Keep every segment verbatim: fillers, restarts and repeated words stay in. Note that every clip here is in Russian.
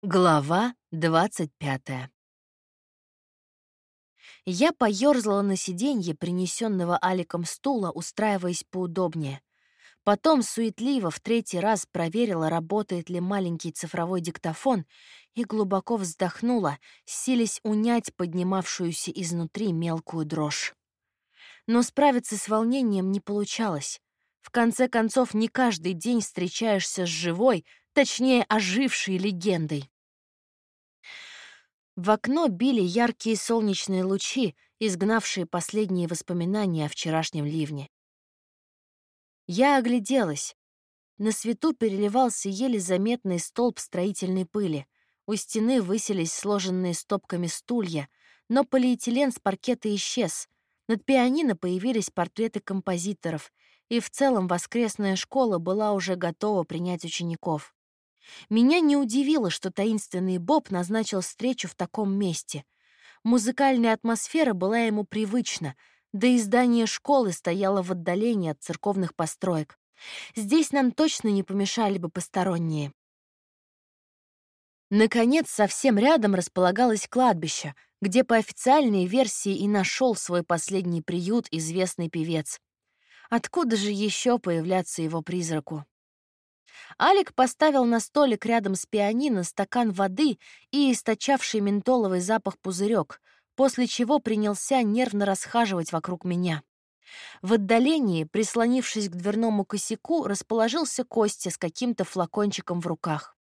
Глава двадцать пятая. Я поёрзала на сиденье принесенного Аликом стула, устраиваясь поудобнее. Потом суетливо в третий раз проверила, работает ли маленький цифровой диктофон, и глубоко вздохнула, силясь унять поднимавшуюся изнутри мелкую дрожь. Но справиться с волнением не получалось. В конце концов, не каждый день встречаешься с живой, точнее, ожившей легендой. В окно били яркие солнечные лучи, изгнавшие последние воспоминания о вчерашнем ливне. Я огляделась. На свету переливался еле заметный столб строительной пыли. У стены высились сложенные стопками стулья, но полиэтилен с паркета исчез. Над пианино появились портреты композиторов, и в целом воскресная школа была уже готова принять учеников. Меня не удивило, что таинственный Боб назначил встречу в таком месте. Музыкальная атмосфера была ему привычна, да и здание школы стояло в отдалении от церковных построек. Здесь нам точно не помешали бы посторонние. Наконец, совсем рядом располагалось кладбище, где по официальной версии и нашел свой последний приют известный певец. Откуда же еще появляться его призраку? Алик поставил на столик рядом с пианино стакан воды и источавший ментоловый запах пузырек, после чего принялся нервно расхаживать вокруг меня. В отдалении, прислонившись к дверному косяку, расположился Костя с каким-то флакончиком в руках.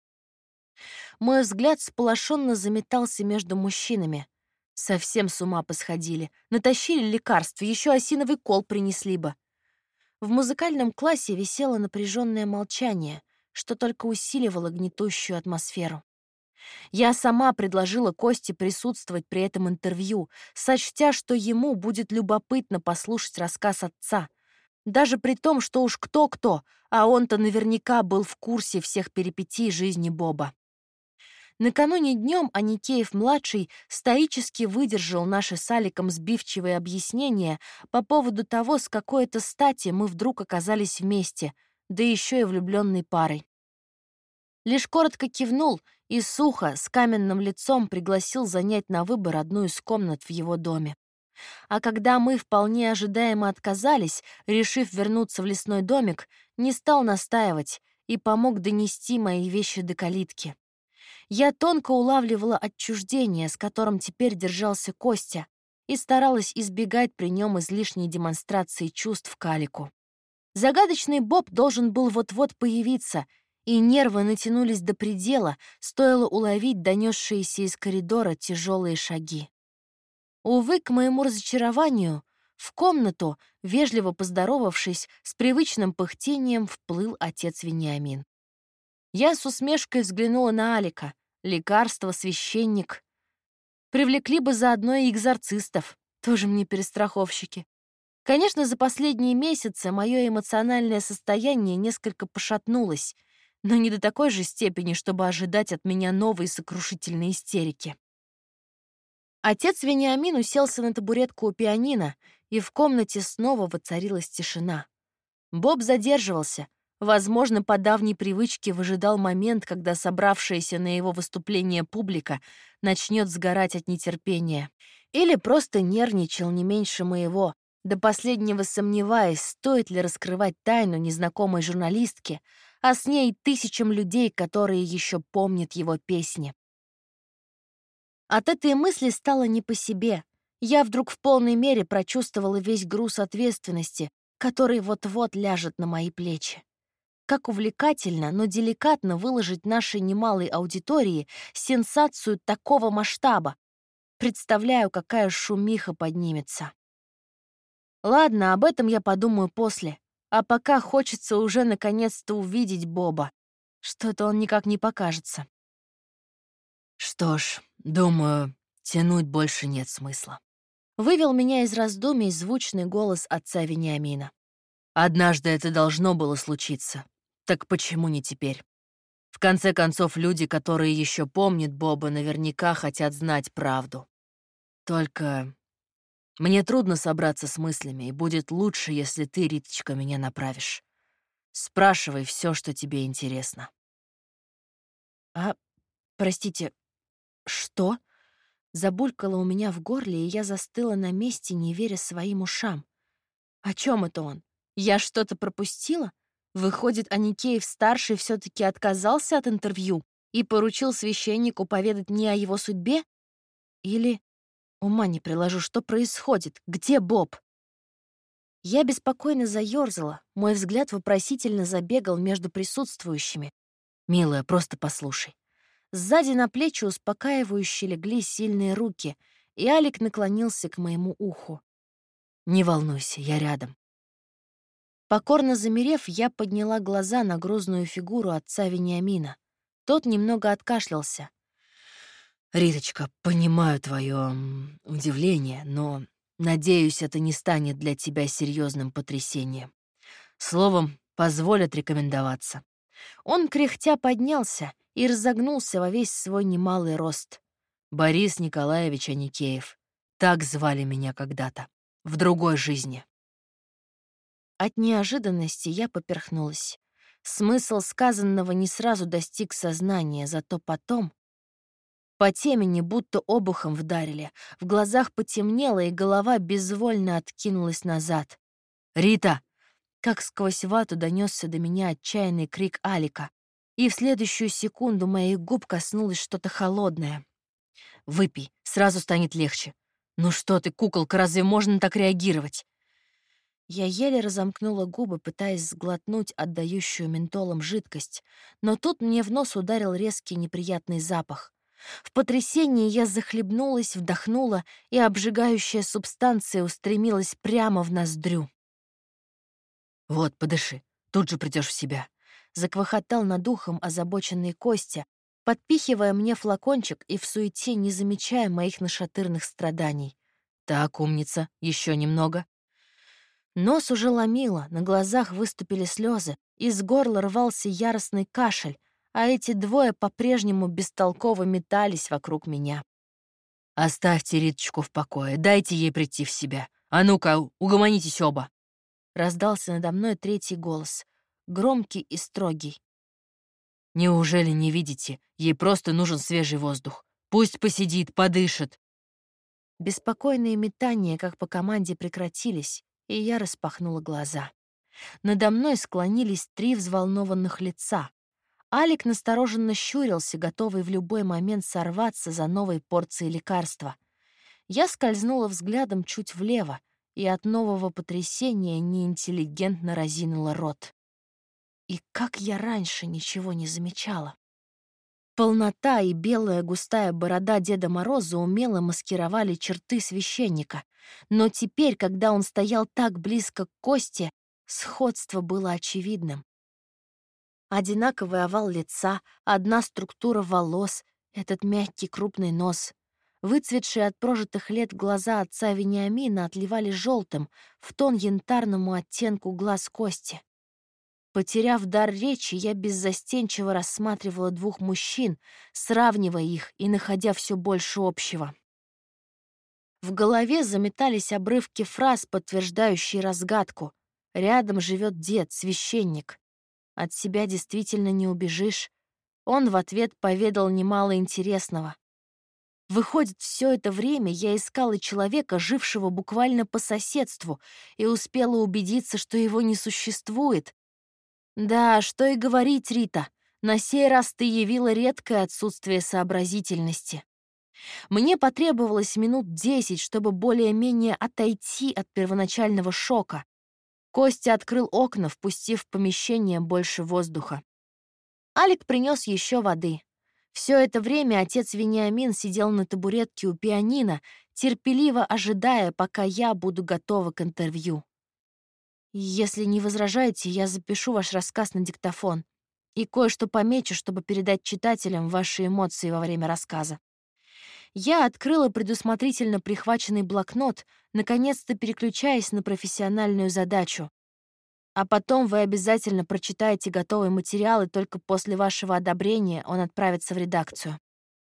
Мой взгляд сполошенно заметался между мужчинами. Совсем с ума посходили. Натащили лекарств, еще осиновый кол принесли бы. В музыкальном классе висело напряженное молчание, что только усиливало гнетущую атмосферу. Я сама предложила Косте присутствовать при этом интервью, сочтя, что ему будет любопытно послушать рассказ отца, даже при том, что уж кто-кто, а он-то наверняка был в курсе всех перипетий жизни Боба. Накануне днем Аникеев-младший стоически выдержал наши с Аликом сбивчивые объяснения по поводу того, с какой-то стати мы вдруг оказались вместе, да еще и влюбленной парой. Лишь коротко кивнул и сухо, с каменным лицом пригласил занять на выбор одну из комнат в его доме. А когда мы вполне ожидаемо отказались, решив вернуться в лесной домик, не стал настаивать и помог донести мои вещи до калитки. Я тонко улавливала отчуждение, с которым теперь держался Костя, и старалась избегать при нем излишней демонстрации чувств к Алику. Загадочный Боб должен был вот-вот появиться, и нервы натянулись до предела, стоило уловить донесшиеся из коридора тяжелые шаги. Увы, к моему разочарованию, в комнату, вежливо поздоровавшись, с привычным пыхтением вплыл отец Вениамин. Я с усмешкой взглянула на Алика. Лекарство, священник. Привлекли бы заодно и экзорцистов. Тоже мне перестраховщики. Конечно, за последние месяцы мое эмоциональное состояние несколько пошатнулось, но не до такой же степени, чтобы ожидать от меня новой сокрушительной истерики. Отец Вениамин уселся на табуретку у пианино, и в комнате снова воцарилась тишина. Боб задерживался. Возможно, по давней привычке выжидал момент, когда собравшаяся на его выступление публика начнет сгорать от нетерпения. Или просто нервничал не меньше моего, до последнего сомневаясь, стоит ли раскрывать тайну незнакомой журналистки, а с ней тысячам людей, которые еще помнят его песни. От этой мысли стало не по себе. Я вдруг в полной мере прочувствовала весь груз ответственности, который вот-вот ляжет на мои плечи. Как увлекательно, но деликатно выложить нашей немалой аудитории сенсацию такого масштаба. Представляю, какая шумиха поднимется. Ладно, об этом я подумаю после. А пока хочется уже наконец-то увидеть Боба. Что-то он никак не покажется. Что ж, думаю, тянуть больше нет смысла. Вывел меня из раздумий звучный голос отца Вениамина. Однажды это должно было случиться. Так почему не теперь? В конце концов, люди, которые еще помнят Боба, наверняка хотят знать правду. Только мне трудно собраться с мыслями, и будет лучше, если ты, Риточка, меня направишь. Спрашивай все, что тебе интересно. А Простите, что? Забулькало у меня в горле, и я застыла на месте, не веря своим ушам. О чем это он? Я что-то пропустила? Выходит, Аникеев-старший все-таки отказался от интервью и поручил священнику поведать не о его судьбе? Или... Ума не приложу, что происходит? Где Боб? Я беспокойно заёрзала, мой взгляд вопросительно забегал между присутствующими. «Милая, просто послушай». Сзади на плечи успокаивающе легли сильные руки, и Алик наклонился к моему уху. «Не волнуйся, я рядом». Покорно замерев, я подняла глаза на грузную фигуру отца Вениамина. Тот немного откашлялся. «Риточка, понимаю твое удивление, но, надеюсь, это не станет для тебя серьезным потрясением. Словом, позволь отрекомендоваться». Он кряхтя поднялся и разогнулся во весь свой немалый рост. «Борис Николаевич Аникеев. Так звали меня когда-то. В другой жизни». От неожиданности я поперхнулась. Смысл сказанного не сразу достиг сознания, зато потом... По темени будто обухом вдарили, в глазах потемнело, и голова безвольно откинулась назад. «Рита!» Как сквозь вату донесся до меня отчаянный крик Алика, и в следующую секунду моих губ коснулось что-то холодное. «Выпей, сразу станет легче». «Ну что ты, куколка, разве можно так реагировать?» Я еле разомкнула губы, пытаясь сглотнуть отдающую ментолом жидкость, но тут мне в нос ударил резкий неприятный запах. В потрясении я захлебнулась, вдохнула, и обжигающая субстанция устремилась прямо в ноздрю. «Вот, подыши, тут же придешь в себя», — заквохотал над ухом озабоченный Костя, подпихивая мне флакончик и в суете не замечая моих нашатырных страданий. «Так, умница, еще немного». Нос уже ломило, на глазах выступили слезы, из горла рвался яростный кашель, а эти двое по-прежнему бестолково метались вокруг меня. «Оставьте Риточку в покое, дайте ей прийти в себя. А ну-ка, угомонитесь оба!» Раздался надо мной третий голос, громкий и строгий. «Неужели не видите? Ей просто нужен свежий воздух. Пусть посидит, подышит». Беспокойные метания, как по команде, прекратились, и я распахнула глаза. Надо мной склонились три взволнованных лица. Алик настороженно щурился, готовый в любой момент сорваться за новой порцией лекарства. Я скользнула взглядом чуть влево, и от нового потрясения неинтеллигентно разинула рот. И как я раньше ничего не замечала. Полнота и белая густая борода Деда Мороза умело маскировали черты священника, но теперь, когда он стоял так близко к Косте, сходство было очевидным. Одинаковый овал лица, одна структура волос, этот мягкий крупный нос. Выцветшие от прожитых лет глаза отца Вениамина отливали желтым, в тон янтарному оттенку глаз Кости. Потеряв дар речи, я беззастенчиво рассматривала двух мужчин, сравнивая их и находя все больше общего. В голове заметались обрывки фраз, подтверждающие разгадку. Рядом живет дед, священник. От себя действительно не убежишь. Он в ответ поведал немало интересного. Выходит, все это время я искала человека, жившего буквально по соседству, и успела убедиться, что его не существует. Да, что и говорить, Рита, на сей раз ты явила редкое отсутствие сообразительности. Мне потребовалось минут десять, чтобы более-менее отойти от первоначального шока. Костя открыл окна, впустив в помещение больше воздуха. Алик принес еще воды. Все это время отец Вениамин сидел на табуретке у пианино, терпеливо ожидая, пока я буду готова к интервью. Если не возражаете, я запишу ваш рассказ на диктофон и кое-что помечу, чтобы передать читателям ваши эмоции во время рассказа. Я открыла предусмотрительно прихваченный блокнот, наконец-то переключаясь на профессиональную задачу. А потом вы обязательно прочитаете готовый материал, и только после вашего одобрения он отправится в редакцию.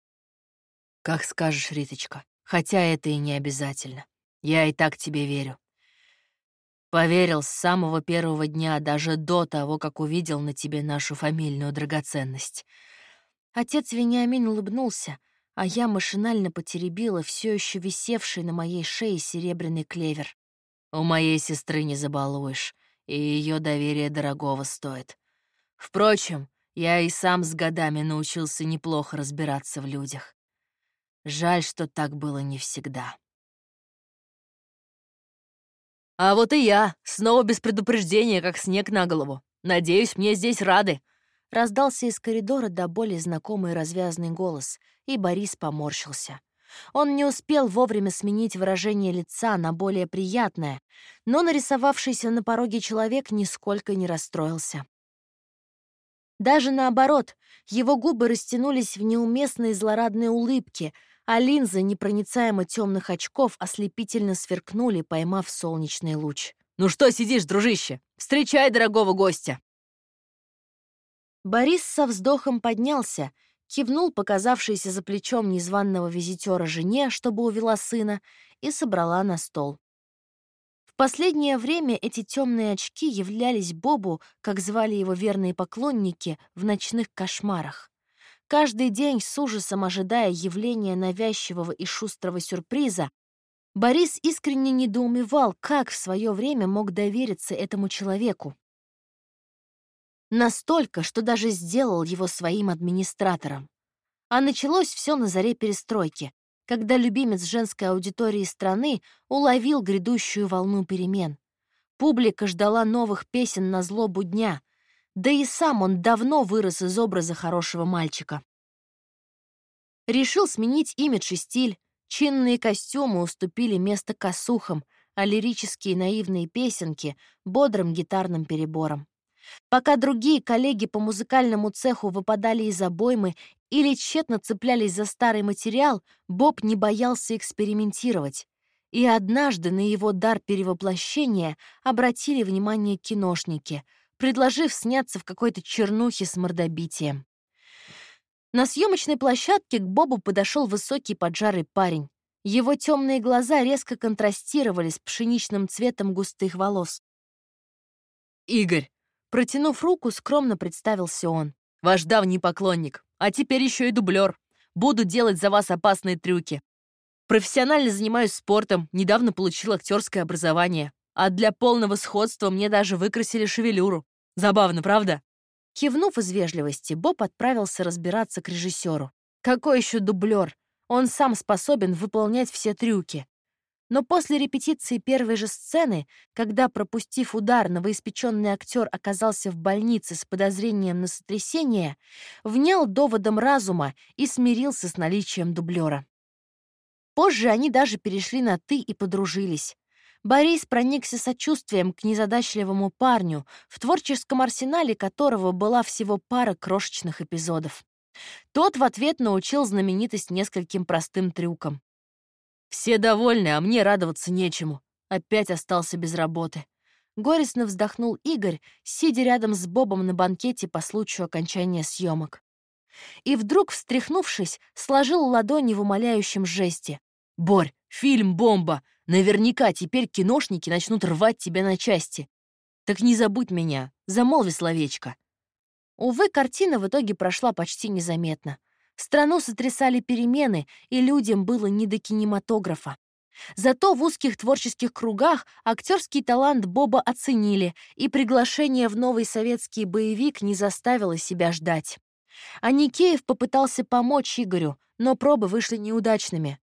Как скажешь, Риточка, хотя это и не обязательно. Я и так тебе верю. Поверил с самого первого дня, даже до того, как увидел на тебе нашу фамильную драгоценность. Отец Вениамин улыбнулся, а я машинально потеребила все еще висевший на моей шее серебряный клевер. У моей сестры не забалуешь, и ее доверие дорогого стоит. Впрочем, я и сам с годами научился неплохо разбираться в людях. Жаль, что так было не всегда. А вот и я, снова без предупреждения, как снег на голову. Надеюсь, мне здесь рады. Раздался из коридора до боли знакомый развязный голос, и Борис поморщился. Он не успел вовремя сменить выражение лица на более приятное, но нарисовавшийся на пороге человек нисколько не расстроился. Даже наоборот, его губы растянулись в неуместной злорадной улыбке, а линзы непроницаемо темных очков ослепительно сверкнули, поймав солнечный луч. «Ну что сидишь, дружище? Встречай дорогого гостя!» Борис со вздохом поднялся, кивнул показавшейся за плечом незваного визитера жене, чтобы увела сына, и собрала на стол. В последнее время эти темные очки являлись Бобу, как звали его верные поклонники, в ночных кошмарах. Каждый день, с ужасом ожидая явления навязчивого и шустрого сюрприза, Борис искренне недоумевал, как в свое время мог довериться этому человеку. Настолько, что даже сделал его своим администратором. А началось все на заре перестройки, когда любимец женской аудитории страны уловил грядущую волну перемен. Публика ждала новых песен на злобу дня, да и сам он давно вырос из образа хорошего мальчика. Решил сменить имидж и стиль, чинные костюмы уступили место косухам, а лирические наивные песенки — бодрым гитарным переборам. Пока другие коллеги по музыкальному цеху выпадали из обоймы или тщетно цеплялись за старый материал, Боб не боялся экспериментировать. И однажды на его дар перевоплощения обратили внимание киношники, предложив сняться в какой-то чернухе с мордобитием. На съемочной площадке к Бобу подошел высокий поджарый парень. Его темные глаза резко контрастировали с пшеничным цветом густых волос. «Игорь!» Протянув руку, скромно представился он. «Ваш давний поклонник, а теперь еще и дублер. Буду делать за вас опасные трюки. Профессионально занимаюсь спортом, недавно получил актерское образование. А для полного сходства мне даже выкрасили шевелюру. Забавно, правда?» Кивнув из вежливости, Боб отправился разбираться к режиссеру. Какой еще дублер? Он сам способен выполнять все трюки. Но после репетиции первой же сцены, когда, пропустив удар, новоиспеченный актер оказался в больнице с подозрением на сотрясение, внял доводом разума и смирился с наличием дублера. Позже они даже перешли на «ты» и подружились. Борис проникся сочувствием к незадачливому парню, в творческом арсенале которого была всего пара крошечных эпизодов. Тот в ответ научил знаменитость нескольким простым трюкам. «Все довольны, а мне радоваться нечему. Опять остался без работы». Горестно вздохнул Игорь, сидя рядом с Бобом на банкете по случаю окончания съемок. И вдруг, встряхнувшись, сложил ладони в умоляющем жесте. «Борь, фильм бомба! Наверняка теперь киношники начнут рвать тебя на части. Так не забудь меня, замолви словечко». Увы, картина в итоге прошла почти незаметно. Страну сотрясали перемены, и людям было не до кинематографа. Зато в узких творческих кругах актерский талант Боба оценили, и приглашение в новый советский боевик не заставило себя ждать. А Никеев попытался помочь Игорю, но пробы вышли неудачными.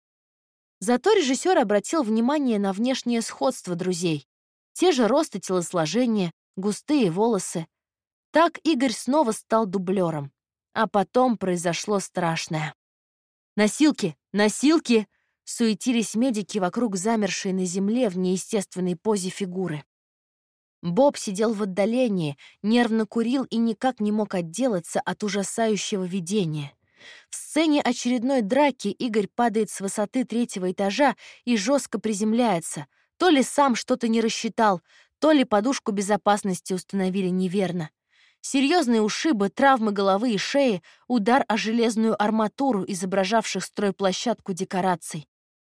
Зато режиссер обратил внимание на внешнее сходство друзей. Те же рост и телосложение, густые волосы. Так Игорь снова стал дублером. А потом произошло страшное. «Носилки! Носилки!» суетились медики вокруг замершей на земле в неестественной позе фигуры. Боб сидел в отдалении, нервно курил и никак не мог отделаться от ужасающего видения. В сцене очередной драки Игорь падает с высоты третьего этажа и жестко приземляется. То ли сам что-то не рассчитал, то ли подушку безопасности установили неверно. Серьезные ушибы, травмы головы и шеи, удар о железную арматуру, изображавших стройплощадку декораций.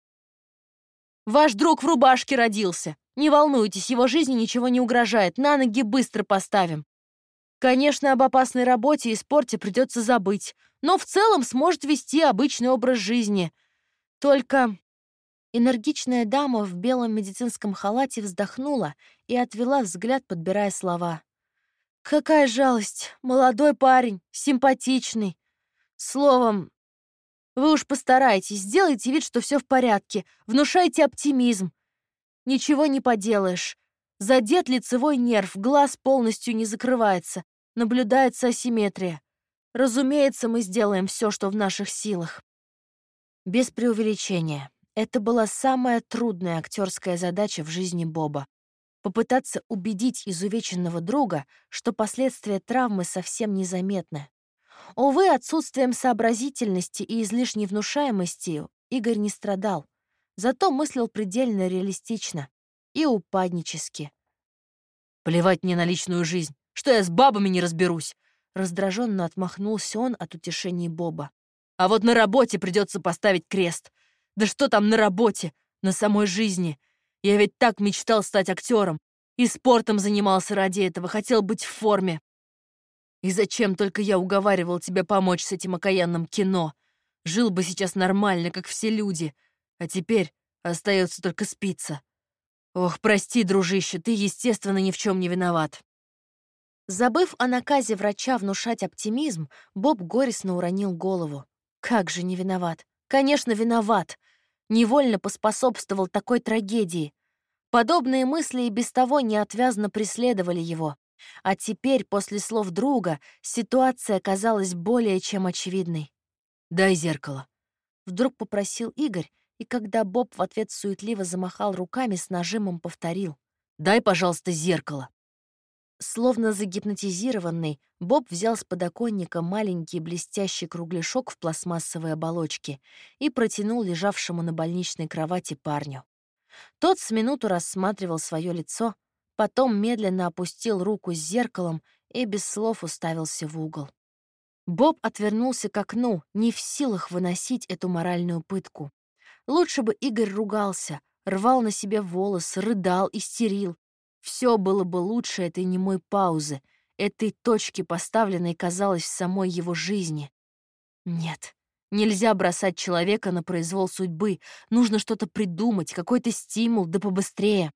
«Ваш друг в рубашке родился. Не волнуйтесь, его жизни ничего не угрожает. На ноги быстро поставим». Конечно, об опасной работе и спорте придется забыть, но в целом сможет вести обычный образ жизни. Только энергичная дама в белом медицинском халате вздохнула и отвела взгляд, подбирая слова. «Какая жалость! Молодой парень, симпатичный. Словом, вы уж постарайтесь, сделайте вид, что все в порядке, внушайте оптимизм. Ничего не поделаешь. Задет лицевой нерв, глаз полностью не закрывается, наблюдается асимметрия. Разумеется, мы сделаем все, что в наших силах». Без преувеличения. Это была самая трудная актерская задача в жизни Боба. Попытаться убедить изувеченного друга, что последствия травмы совсем незаметны. Увы, отсутствием сообразительности и излишней внушаемости Игорь не страдал, зато мыслил предельно реалистично и упаднически. «Плевать мне на личную жизнь, что я с бабами не разберусь!» Раздраженно отмахнулся он от утешений Боба. «А вот на работе придется поставить крест. Да что там на работе, на самой жизни? Я ведь так мечтал стать актером, и спортом занимался ради этого, хотел быть в форме. И зачем только я уговаривал тебя помочь с этим окаянным кино? Жил бы сейчас нормально, как все люди, а теперь остается только спиться. Ох, прости, дружище, ты, естественно, ни в чем не виноват». Забыв о наказе врача внушать оптимизм, Боб горестно уронил голову. Как же не виноват? Конечно, виноват. Невольно поспособствовал такой трагедии. Подобные мысли и без того неотвязно преследовали его. А теперь, после слов друга, ситуация казалась более чем очевидной. «Дай зеркало», — вдруг попросил Игорь, и когда Боб в ответ суетливо замахал руками, с нажимом повторил. «Дай, пожалуйста, зеркало». Словно загипнотизированный, Боб взял с подоконника маленький блестящий кругляшок в пластмассовой оболочке и протянул лежавшему на больничной кровати парню. Тот с минуту рассматривал свое лицо, потом медленно опустил руку с зеркалом и без слов уставился в угол. Боб отвернулся к окну, не в силах выносить эту моральную пытку. Лучше бы Игорь ругался, рвал на себе волосы, рыдал, истерил. Все было бы лучше этой немой паузы, этой точки, поставленной, казалось, в самой его жизни. Нет, нельзя бросать человека на произвол судьбы. Нужно что-то придумать, какой-то стимул, да побыстрее.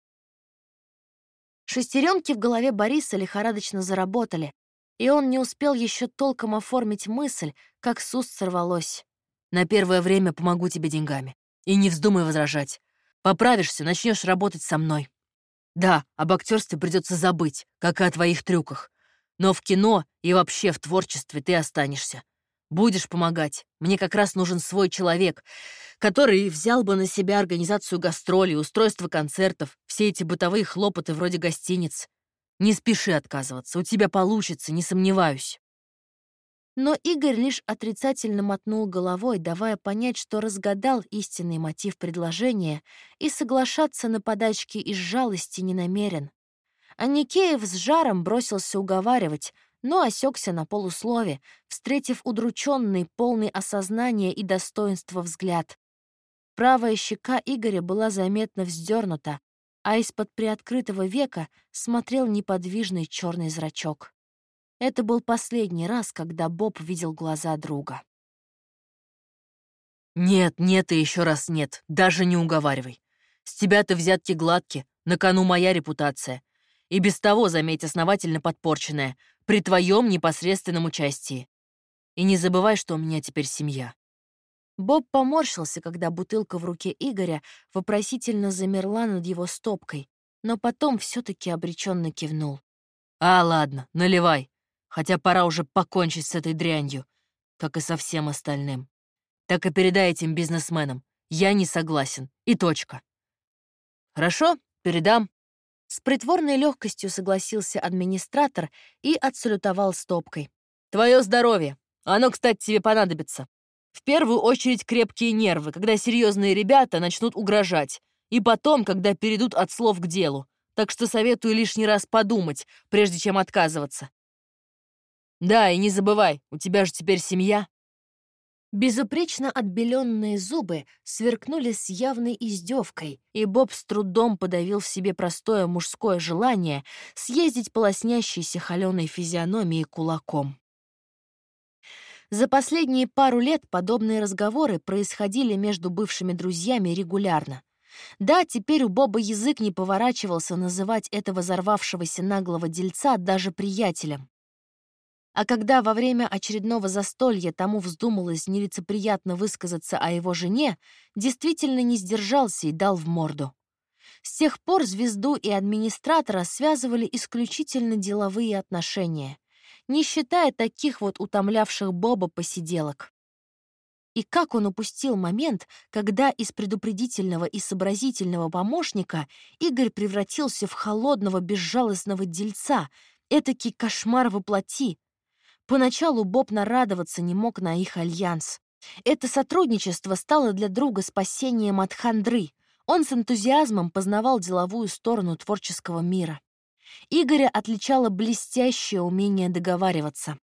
Шестеренки в голове Бориса лихорадочно заработали, и он не успел еще толком оформить мысль, как с уст сорвалось. «На первое время помогу тебе деньгами. И не вздумай возражать. Поправишься, начнешь работать со мной. Да, об актерстве придется забыть, как и о твоих трюках. Но в кино и вообще в творчестве ты останешься. Будешь помогать. Мне как раз нужен свой человек, который взял бы на себя организацию гастролей, устройство концертов, все эти бытовые хлопоты вроде гостиниц. Не спеши отказываться, у тебя получится, не сомневаюсь». Но Игорь лишь отрицательно мотнул головой, давая понять, что разгадал истинный мотив предложения и соглашаться на подачки из жалости не намерен. А Никеев с жаром бросился уговаривать, но осекся на полуслове, встретив удрученный, полный осознания и достоинства взгляд. Правая щека Игоря была заметно вздернута, а из-под приоткрытого века смотрел неподвижный черный зрачок. Это был последний раз, когда Боб видел глаза друга. «Нет, нет и еще раз нет, даже не уговаривай. С тебя-то взятки гладки, на кону моя репутация. И без того, заметь, основательно подпорченная, при твоем непосредственном участии. И не забывай, что у меня теперь семья». Боб поморщился, когда бутылка в руке Игоря вопросительно замерла над его стопкой, но потом все-таки обреченно кивнул. «А, ладно, наливай. Хотя пора уже покончить с этой дрянью, как и со всем остальным. Так и передай этим бизнесменам. Я не согласен. И точка». «Хорошо, передам». С притворной легкостью согласился администратор и отсалютовал стопкой. «Твое здоровье. Оно, кстати, тебе понадобится. В первую очередь крепкие нервы, когда серьезные ребята начнут угрожать, и потом, когда перейдут от слов к делу. Так что советую лишний раз подумать, прежде чем отказываться. Да, и не забывай, у тебя же теперь семья». Безупречно отбеленные зубы сверкнули с явной издевкой, и Боб с трудом подавил в себе простое мужское желание съездить по лоснящейся холеной физиономии кулаком. За последние пару лет подобные разговоры происходили между бывшими друзьями регулярно. Да, теперь у Боба язык не поворачивался называть этого взорвавшегося наглого дельца даже приятелем. А когда во время очередного застолья тому вздумалось нелицеприятно высказаться о его жене, действительно не сдержался и дал в морду. С тех пор звезду и администратора связывали исключительно деловые отношения, не считая таких вот утомлявших Боба посиделок. И как он упустил момент, когда из предупредительного и сообразительного помощника Игорь превратился в холодного безжалостного дельца, этакий кошмар во плоти. Поначалу Боб нарадоваться не мог на их альянс. Это сотрудничество стало для друга спасением от хандры. Он с энтузиазмом познавал деловую сторону творческого мира. Игоря отличало блестящее умение договариваться.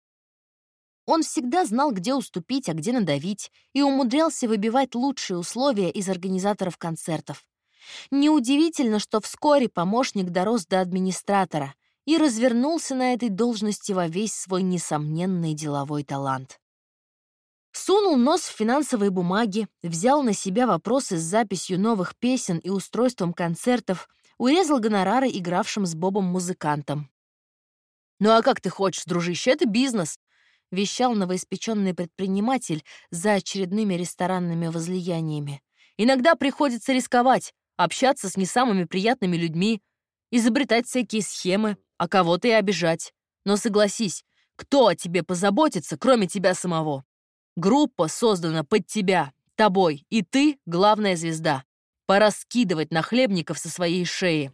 Он всегда знал, где уступить, а где надавить, и умудрялся выбивать лучшие условия из организаторов концертов. Неудивительно, что вскоре помощник дорос до администратора и развернулся на этой должности во весь свой несомненный деловой талант. Сунул нос в финансовые бумаги, взял на себя вопросы с записью новых песен и устройством концертов, урезал гонорары игравшим с Бобом музыкантам. «Ну а как ты хочешь, дружище, это бизнес», — вещал новоиспеченный предприниматель за очередными ресторанными возлияниями. «Иногда приходится рисковать, общаться с не самыми приятными людьми, изобретать всякие схемы, а кого-то и обижать. Но согласись, кто о тебе позаботится, кроме тебя самого? Группа создана под тебя, тобой, и ты — главная звезда. Пора скидывать нахлебников со своей шеи».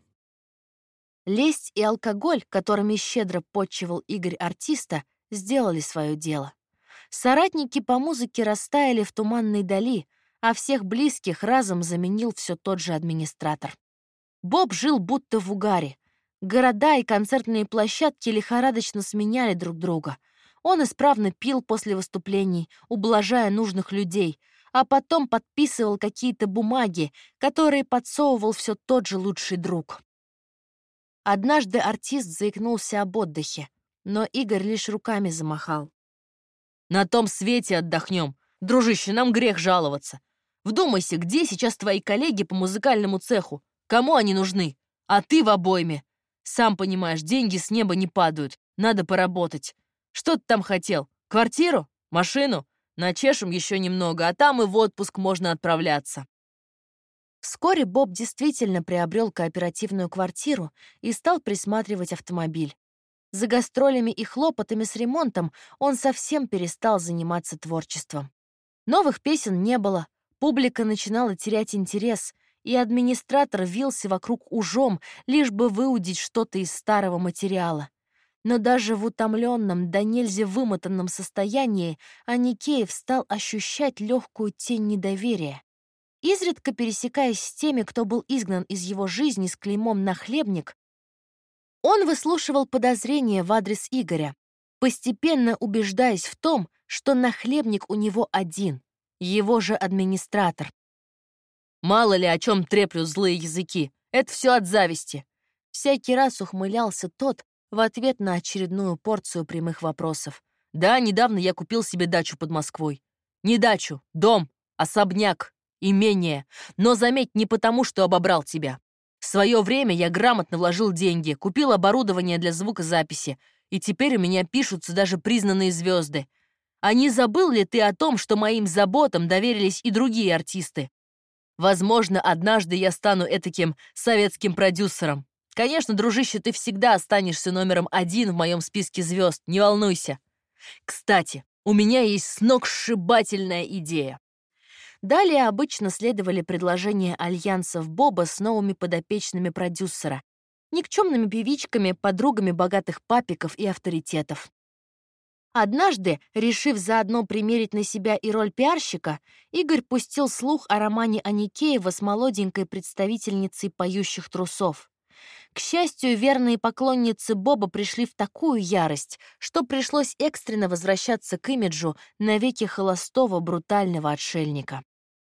Лесть и алкоголь, которыми щедро подчивал Игорь артиста, сделали свое дело. Соратники по музыке растаяли в туманной дали, а всех близких разом заменил все тот же администратор. Боб жил будто в угаре. Города и концертные площадки лихорадочно сменяли друг друга. Он исправно пил после выступлений, ублажая нужных людей, а потом подписывал какие-то бумаги, которые подсовывал все тот же лучший друг. Однажды артист заикнулся об отдыхе, но Игорь лишь руками замахал. «На том свете отдохнем. Дружище, нам грех жаловаться. Вдумайся, где сейчас твои коллеги по музыкальному цеху? Кому они нужны? А ты в обойме. Сам понимаешь, деньги с неба не падают. Надо поработать. Что ты там хотел? Квартиру? Машину? Начешем еще немного, а там и в отпуск можно отправляться». Вскоре Боб действительно приобрел кооперативную квартиру и стал присматривать автомобиль. За гастролями и хлопотами с ремонтом он совсем перестал заниматься творчеством. Новых песен не было, публика начинала терять интерес, и администратор вился вокруг ужом, лишь бы выудить что-то из старого материала. Но даже в утомленном, да нельзя вымотанном состоянии Аникеев стал ощущать легкую тень недоверия. Изредка пересекаясь с теми, кто был изгнан из его жизни с клеймом «нахлебник», он выслушивал подозрения в адрес Игоря, постепенно убеждаясь в том, что нахлебник у него один, его же администратор. «Мало ли о чем треплют злые языки, это все от зависти», всякий раз ухмылялся тот в ответ на очередную порцию прямых вопросов. «Да, недавно я купил себе дачу под Москвой. Не дачу, дом, особняк, имение. Но заметь, не потому, что обобрал тебя. В свое время я грамотно вложил деньги, купил оборудование для звукозаписи, и теперь у меня пишутся даже признанные звезды. А не забыл ли ты о том, что моим заботам доверились и другие артисты? Возможно, однажды я стану этаким советским продюсером. Конечно, дружище, ты всегда останешься номером один в моем списке звезд, не волнуйся. Кстати, у меня есть сногсшибательная идея». Далее обычно следовали предложения альянсов Боба с новыми подопечными продюсера, никчемными певичками, подругами богатых папиков и авторитетов. Однажды, решив заодно примерить на себя и роль пиарщика, Игорь пустил слух о романе Аникеева с молоденькой представительницей поющих трусов. К счастью, верные поклонницы Боба пришли в такую ярость, что пришлось экстренно возвращаться к имиджу навеки холостого брутального отшельника.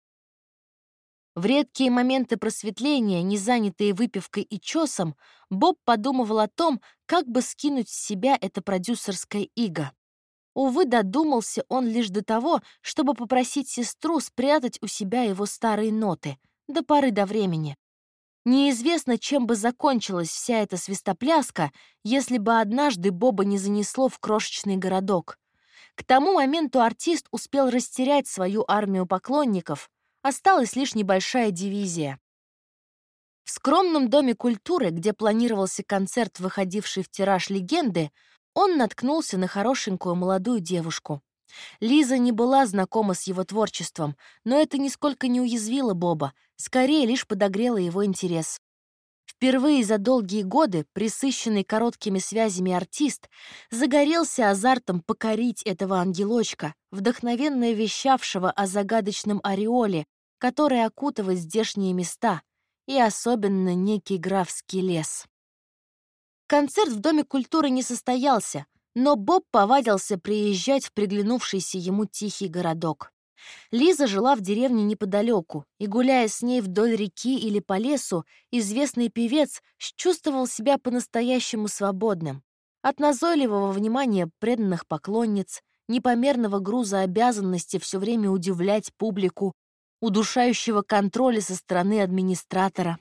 В редкие моменты просветления, не занятые выпивкой и чесом, Боб подумывал о том, как бы скинуть с себя это продюсерское иго. Увы, додумался он лишь до того, чтобы попросить сестру спрятать у себя его старые ноты, до поры до времени. Неизвестно, чем бы закончилась вся эта свистопляска, если бы однажды Боба не занесло в крошечный городок. К тому моменту артист успел растерять свою армию поклонников, осталась лишь небольшая дивизия. В скромном доме культуры, где планировался концерт, выходивший в тираж «Легенды», он наткнулся на хорошенькую молодую девушку. Лиза не была знакома с его творчеством, но это нисколько не уязвило Боба, скорее лишь подогрело его интерес. Впервые за долгие годы, присыщенный короткими связями артист, загорелся азартом покорить этого ангелочка, вдохновенно вещавшего о загадочном ореоле, который окутывает здешние места, и особенно некий графский лес. Концерт в Доме культуры не состоялся, но Боб повадился приезжать в приглянувшийся ему тихий городок. Лиза жила в деревне неподалеку, и, гуляя с ней вдоль реки или по лесу, известный певец чувствовал себя по-настоящему свободным. От назойливого внимания преданных поклонниц, непомерного груза обязанности все время удивлять публику, удушающего контроля со стороны администратора.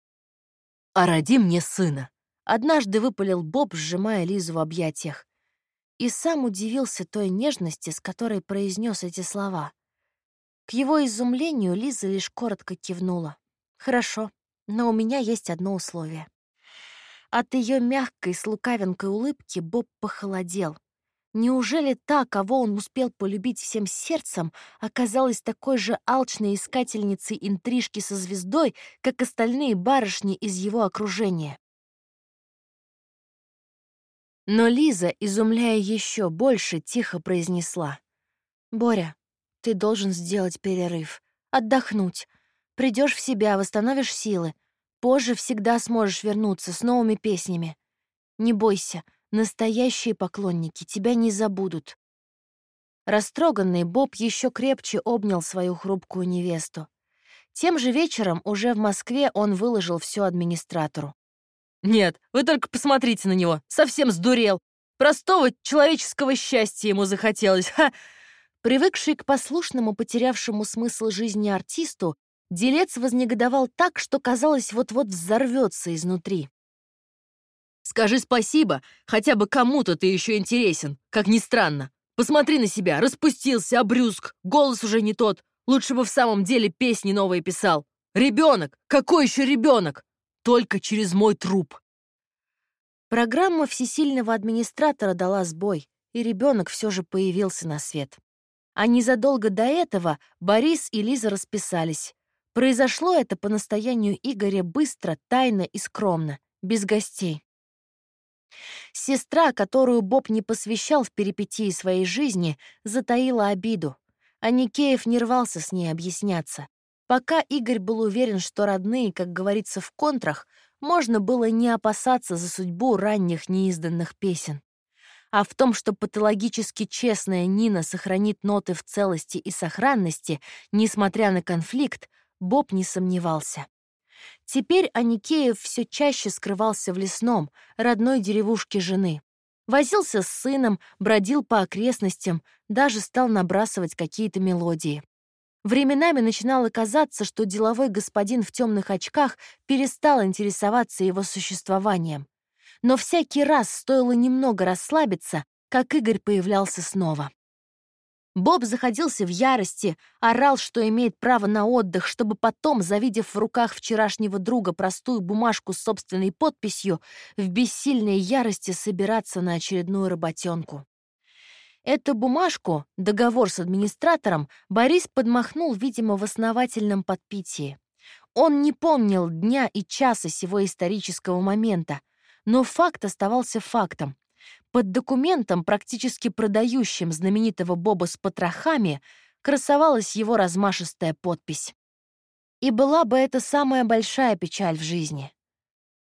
«А роди мне сына!» Однажды выпалил Боб, сжимая Лизу в объятиях. И сам удивился той нежности, с которой произнес эти слова. К его изумлению Лиза лишь коротко кивнула. «Хорошо, но у меня есть одно условие». От ее мягкой, с лукавинкой улыбки Боб похолодел. Неужели та, кого он успел полюбить всем сердцем, оказалась такой же алчной искательницей интрижки со звездой, как остальные барышни из его окружения? Но Лиза, изумляя еще больше, тихо произнесла: «Боря, ты должен сделать перерыв, отдохнуть. Придешь в себя, восстановишь силы. Позже всегда сможешь вернуться с новыми песнями. Не бойся, настоящие поклонники тебя не забудут». Растроганный, Боб еще крепче обнял свою хрупкую невесту. Тем же вечером уже в Москве он выложил все администратору. «Нет, вы только посмотрите на него, совсем сдурел. Простого человеческого счастья ему захотелось, ха!» Привыкший к послушному, потерявшему смысл жизни артисту, делец вознегодовал так, что, казалось, вот-вот взорвется изнутри. «Скажи спасибо, хотя бы кому-то ты еще интересен, как ни странно. Посмотри на себя, распустился, обрюзг, голос уже не тот. Лучше бы в самом деле песни новые писал. Ребенок! Какой еще ребенок? Только через мой труп». Программа всесильного администратора дала сбой, и ребенок все же появился на свет. А незадолго до этого Борис и Лиза расписались. Произошло это по настоянию Игоря быстро, тайно и скромно, без гостей. Сестра, которую Боб не посвящал в перипетии своей жизни, затаила обиду. А Никеев не рвался с ней объясняться. Пока Игорь был уверен, что родные, как говорится в контрах, можно было не опасаться за судьбу ранних неизданных песен. А в том, что патологически честная Нина сохранит ноты в целости и сохранности, несмотря на конфликт, Боб не сомневался. Теперь Аникеев все чаще скрывался в лесном, родной деревушке жены. Возился с сыном, бродил по окрестностям, даже стал набрасывать какие-то мелодии. Временами начинало казаться, что деловой господин в темных очках перестал интересоваться его существованием. Но всякий раз стоило немного расслабиться, как Игорь появлялся снова. Боб заходился в ярости, орал, что имеет право на отдых, чтобы потом, завидев в руках вчерашнего друга простую бумажку с собственной подписью, в бессильной ярости собираться на очередную работенку. Эту бумажку, договор с администратором, Борис подмахнул, видимо, в основательном подпитии. Он не помнил дня и часа сего исторического момента, но факт оставался фактом. Под документом, практически продающим знаменитого Боба с потрохами, красовалась его размашистая подпись. И была бы это самая большая печаль в жизни.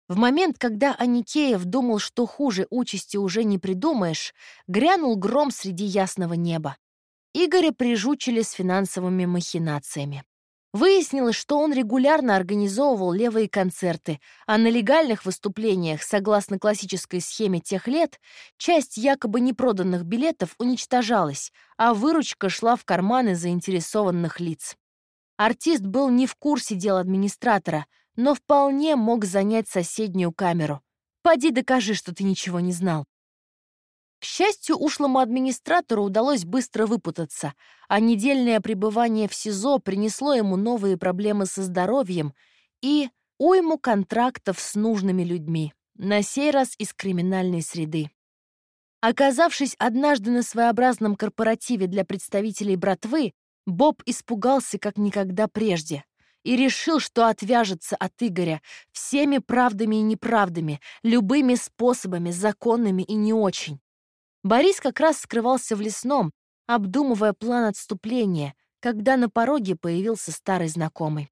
В момент, когда Аникеев думал, что хуже участи уже не придумаешь, грянул гром среди ясного неба. Игоря прижучили с финансовыми махинациями. Выяснилось, что он регулярно организовывал левые концерты, а на легальных выступлениях, согласно классической схеме тех лет, часть якобы непроданных билетов уничтожалась, а выручка шла в карманы заинтересованных лиц. Артист был не в курсе дел администратора, но вполне мог занять соседнюю камеру. Поди докажи, что ты ничего не знал. К счастью, ушлому администратору удалось быстро выпутаться, а недельное пребывание в СИЗО принесло ему новые проблемы со здоровьем и уйму контрактов с нужными людьми, на сей раз из криминальной среды. Оказавшись однажды на своеобразном корпоративе для представителей братвы, Боб испугался как никогда прежде и решил, что отвяжется от Игоря всеми правдами и неправдами, любыми способами, законными и не очень. Борис как раз скрывался в лесном, обдумывая план отступления, когда на пороге появился старый знакомый.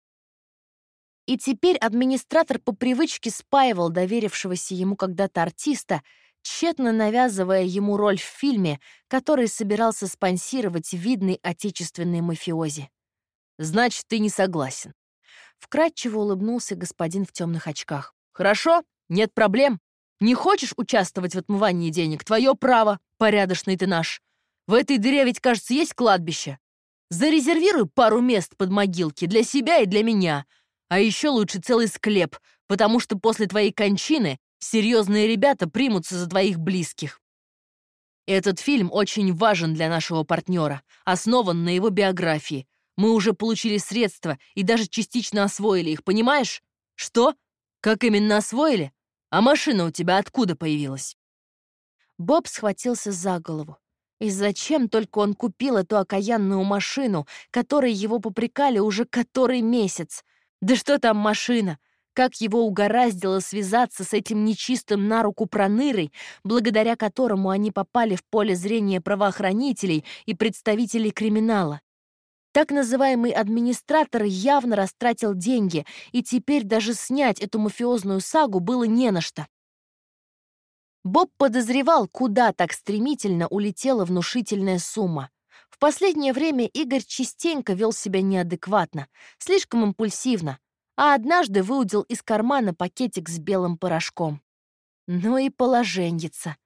И теперь администратор по привычке спаивал доверившегося ему когда-то артиста, тщетно навязывая ему роль в фильме, который собирался спонсировать видный отечественный мафиози. «Значит, ты не согласен?» Вкратчиво улыбнулся господин в темных очках. «Хорошо, нет проблем. Не хочешь участвовать в отмывании денег? Твое право, порядочный ты наш. В этой дыре ведь, кажется, есть кладбище. Зарезервируй пару мест под могилки для себя и для меня. А еще лучше целый склеп, потому что после твоей кончины серьезные ребята примутся за твоих близких. Этот фильм очень важен для нашего партнера, основан на его биографии. Мы уже получили средства и даже частично освоили их, понимаешь? Что? Как именно освоили? А машина у тебя откуда появилась?» Боб схватился за голову. И зачем только он купил эту окаянную машину, которой его попрекали уже который месяц? Да что там машина? Как его угораздило связаться с этим нечистым на руку пронырой, благодаря которому они попали в поле зрения правоохранителей и представителей криминала? Так называемый администратор явно растратил деньги, и теперь даже снять эту мафиозную сагу было не на что. Боб подозревал, куда так стремительно улетела внушительная сумма. В последнее время Игорь частенько вел себя неадекватно, слишком импульсивно, а однажды выудил из кармана пакетик с белым порошком. Ну и положеньица.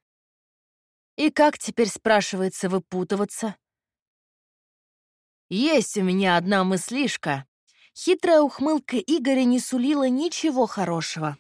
И как теперь, спрашивается, выпутываться? Есть у меня одна мыслишка. Хитрая ухмылка Игоря не сулила ничего хорошего.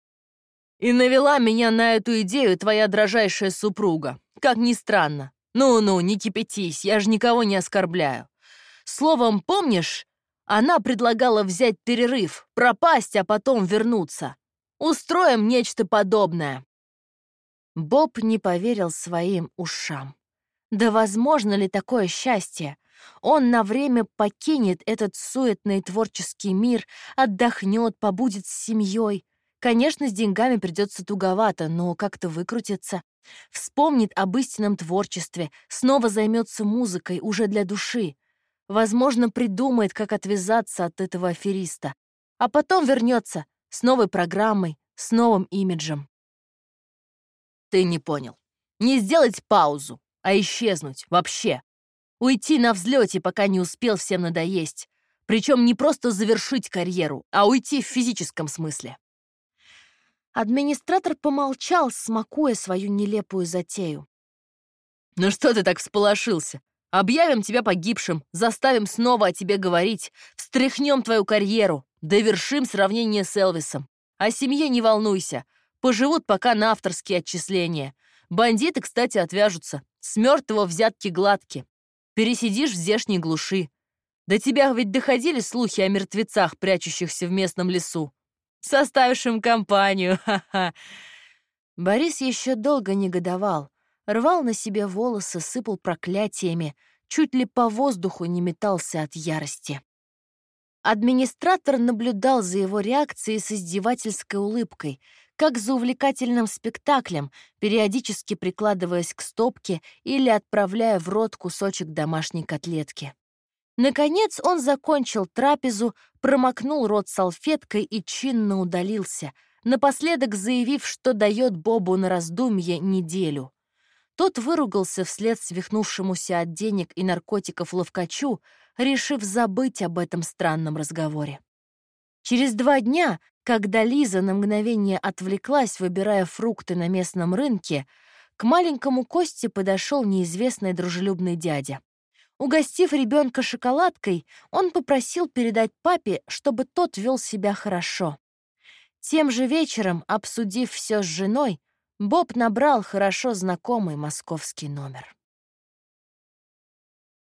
И навела меня на эту идею твоя дрожайшая супруга. Как ни странно. Ну-ну, не кипятись, я же никого не оскорбляю. Словом, помнишь, она предлагала взять перерыв, пропасть, а потом вернуться. Устроим нечто подобное. Боб не поверил своим ушам. Да возможно ли такое счастье? Он на время покинет этот суетный творческий мир, отдохнет, побудет с семьей. Конечно, с деньгами придется туговато, но как-то выкрутится. Вспомнит об истинном творчестве, снова займется музыкой уже для души. Возможно, придумает, как отвязаться от этого афериста. А потом вернется с новой программой, с новым имиджем. Ты не понял. Не сделать паузу, а исчезнуть вообще. Уйти на взлете, пока не успел всем надоесть. Причем не просто завершить карьеру, а уйти в физическом смысле. Администратор помолчал, смакуя свою нелепую затею. «Ну что ты так всполошился? Объявим тебя погибшим, заставим снова о тебе говорить, встряхнем твою карьеру, довершим сравнение с Элвисом. О семье не волнуйся, поживут пока на авторские отчисления. Бандиты, кстати, отвяжутся, с мертвого взятки гладки. Пересидишь в здешней глуши. До тебя ведь доходили слухи о мертвецах, прячущихся в местном лесу. Составишь им компанию, ха-ха». Борис еще долго негодовал, рвал на себе волосы, сыпал проклятиями, чуть ли по воздуху не метался от ярости. Администратор наблюдал за его реакцией с издевательской улыбкой, как за увлекательным спектаклем, периодически прикладываясь к стопке или отправляя в рот кусочек домашней котлетки. Наконец он закончил трапезу, промокнул рот салфеткой и чинно удалился, напоследок заявив, что дает Бобу на раздумье неделю. Тот выругался вслед свихнувшемуся от денег и наркотиков ловкачу, решив забыть об этом странном разговоре. Через два дня, когда Лиза на мгновение отвлеклась, выбирая фрукты на местном рынке, к маленькому Косте подошел неизвестный дружелюбный дядя. Угостив ребенка шоколадкой, он попросил передать папе, чтобы тот вел себя хорошо. Тем же вечером, обсудив все с женой, Боб набрал хорошо знакомый московский номер.